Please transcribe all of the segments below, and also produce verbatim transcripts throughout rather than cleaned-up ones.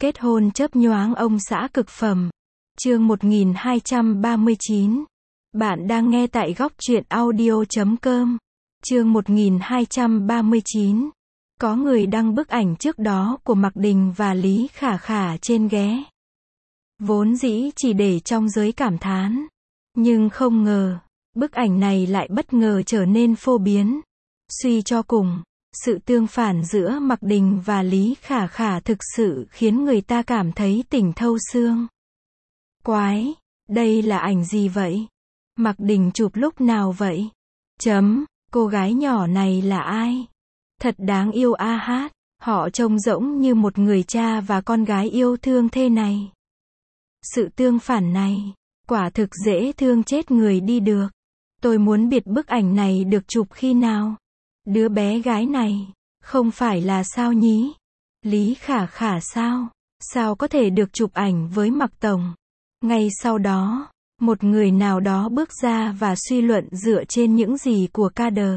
Kết hôn chớp nhoáng ông xã cực phẩm. Chương một nghìn hai trăm ba mươi chín. Bạn đang nghe tại góc truyện audio chấm com. Chương một nghìn hai trăm ba mươi chín. Có người đăng bức ảnh trước đó của Mạc Đình và Lý Khả Khả trên ghé. Vốn dĩ chỉ để trong giới cảm thán. Nhưng không ngờ, bức ảnh này lại bất ngờ trở nên phổ biến. Suy cho cùng, sự tương phản giữa Mạc Đình và Lý Khả Khả thực sự khiến người ta cảm thấy tỉnh thâu xương. Quái, đây là ảnh gì vậy? Mạc Đình chụp lúc nào vậy? Chấm, cô gái nhỏ này là ai? Thật đáng yêu a hát, họ trông giống như một người cha và con gái yêu thương thế này. Sự tương phản này, quả thực dễ thương chết người đi được. Tôi muốn biết bức ảnh này được chụp khi nào? Đứa bé gái này, không phải là sao nhí? Lý Khả Khả sao? Sao có thể được chụp ảnh với Mạc Tổng? Ngay sau đó, một người nào đó bước ra và suy luận dựa trên những gì của Kader.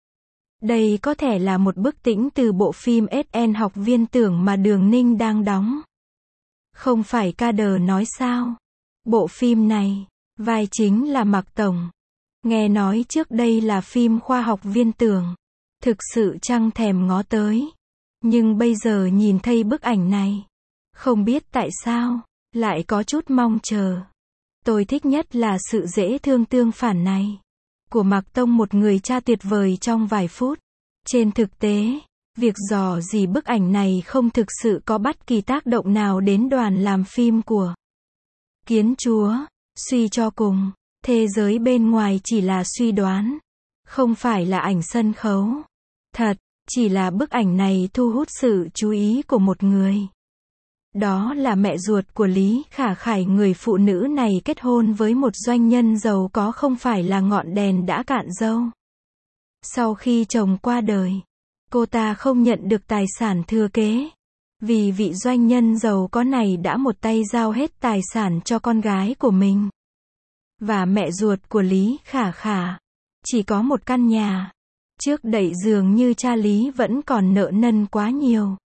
Đây có thể là một bức tĩnh từ bộ phim ét en Học viên tưởng mà Đường Ninh đang đóng. Không phải Kader nói sao? Bộ phim này, vai chính là Mạc Tổng. Nghe nói trước đây là phim khoa học viên tưởng. Thực sự chẳng thèm ngó tới. Nhưng bây giờ nhìn thấy bức ảnh này, không biết tại sao, lại có chút mong chờ. Tôi thích nhất là sự dễ thương tương phản này của Mạc Tông, một người cha tuyệt vời trong vài phút. Trên thực tế, việc dò dỉ bức ảnh này không thực sự có bất kỳ tác động nào đến đoàn làm phim của Kiến Chúa. Suy cho cùng, thế giới bên ngoài chỉ là suy đoán, không phải là ảnh sân khấu. Thật, chỉ là bức ảnh này thu hút sự chú ý của một người. Đó là mẹ ruột của Lý Khả Khải. Người phụ nữ này kết hôn với một doanh nhân giàu có, không phải là ngọn đèn đã cạn dâu. Sau khi chồng qua đời, cô ta không nhận được tài sản thừa kế. Vì vị doanh nhân giàu có này đã một tay giao hết tài sản cho con gái của mình. Và mẹ ruột của Lý Khả Khả chỉ có một căn nhà. Trước đây dường như cha Lý vẫn còn nợ nần quá nhiều.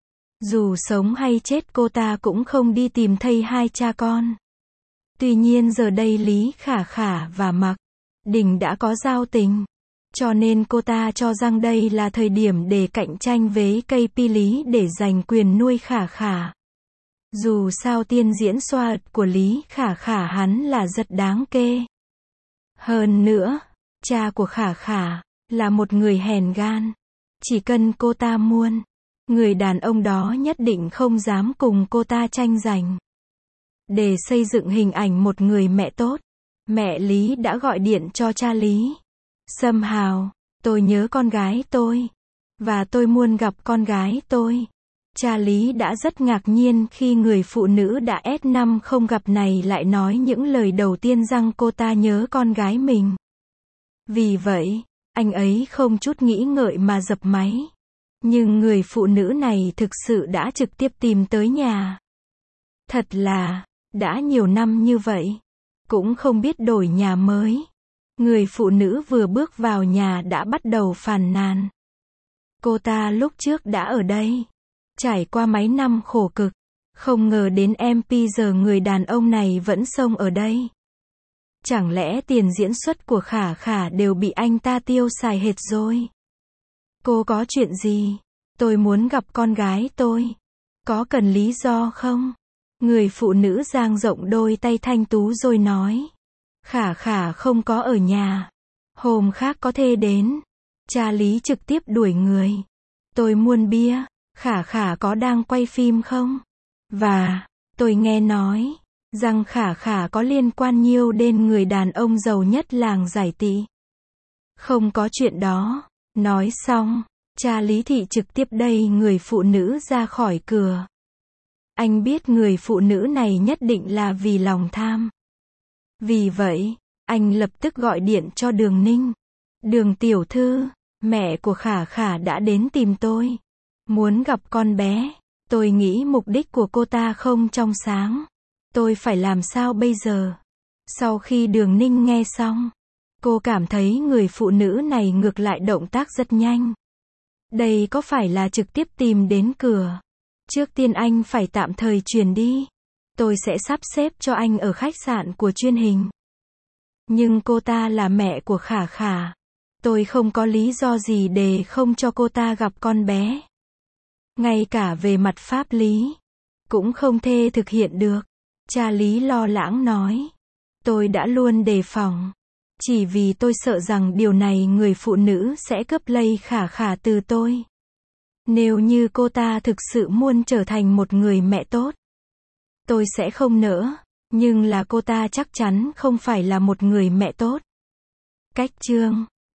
Dù sống hay chết cô ta cũng không đi tìm thấy hai cha con. Tuy nhiên giờ đây Lý Khả Khả và Mạc Đình đã có giao tình. Cho nên cô ta cho rằng đây là thời điểm để cạnh tranh với ca pê Lý để giành quyền nuôi Khả Khả. Dù sao tiên diễn xoa của Lý Khả Khả hắn là rất đáng kê. Hơn nữa, cha của Khả Khả là một người hèn gan. Chỉ cần cô ta muốn, người đàn ông đó nhất định không dám cùng cô ta tranh giành. Để xây dựng hình ảnh một người mẹ tốt, mẹ Lý đã gọi điện cho cha Lý. Sâm Hào, tôi nhớ con gái tôi, và tôi muốn gặp con gái tôi. Cha Lý đã rất ngạc nhiên khi người phụ nữ đã S năm không gặp này lại nói những lời đầu tiên rằng cô ta nhớ con gái mình. Vì vậy, anh ấy không chút nghĩ ngợi mà dập máy. Nhưng người phụ nữ này thực sự đã trực tiếp tìm tới nhà. Thật là, đã nhiều năm như vậy, cũng không biết đổi nhà mới. Người phụ nữ vừa bước vào nhà đã bắt đầu phàn nàn. Cô ta lúc trước đã ở đây, trải qua mấy năm khổ cực, không ngờ đến em pê giờ người đàn ông này vẫn sống ở đây. Chẳng lẽ tiền diễn xuất của Khả Khả đều bị anh ta tiêu xài hết rồi? Cô có chuyện gì? Tôi muốn gặp con gái tôi. Có cần lý do không? Người phụ nữ dang rộng đôi tay thanh tú rồi nói. Khả Khả không có ở nhà. Hôm khác có thể đến. Cha Lý trực tiếp đuổi người. Tôi muốn bia. Khả Khả có đang quay phim không? Và, tôi nghe nói rằng Khả Khả có liên quan nhiều đến người đàn ông giàu nhất làng giải tỷ. Không có chuyện đó. Nói xong, cha Lý thị trực tiếp đẩy người phụ nữ ra khỏi cửa. Anh biết người phụ nữ này nhất định là vì lòng tham. Vì vậy, anh lập tức gọi điện cho Đường Ninh. Đường tiểu thư, mẹ của Khả Khả đã đến tìm tôi. Muốn gặp con bé. Tôi nghĩ mục đích của cô ta không trong sáng. Tôi phải làm sao bây giờ? Sau khi Đường Ninh nghe xong, cô cảm thấy người phụ nữ này ngược lại động tác rất nhanh. Đây có phải là trực tiếp tìm đến cửa, Trước tiên anh phải tạm thời chuyển đi. Tôi sẽ sắp xếp cho anh ở khách sạn của truyền hình. Nhưng cô ta là mẹ của Khả Khả. Tôi không có lý do gì để không cho cô ta gặp con bé. Ngay cả về mặt pháp lý, cũng không thể thực hiện được. Cha Lý lo lắng nói. Tôi đã luôn đề phòng. Chỉ vì tôi sợ rằng điều này người phụ nữ sẽ cướp lấy Khả Khả từ tôi. Nếu như cô ta thực sự muốn trở thành một người mẹ tốt, tôi sẽ không nỡ. Nhưng là cô ta chắc chắn không phải là một người mẹ tốt. Cách chương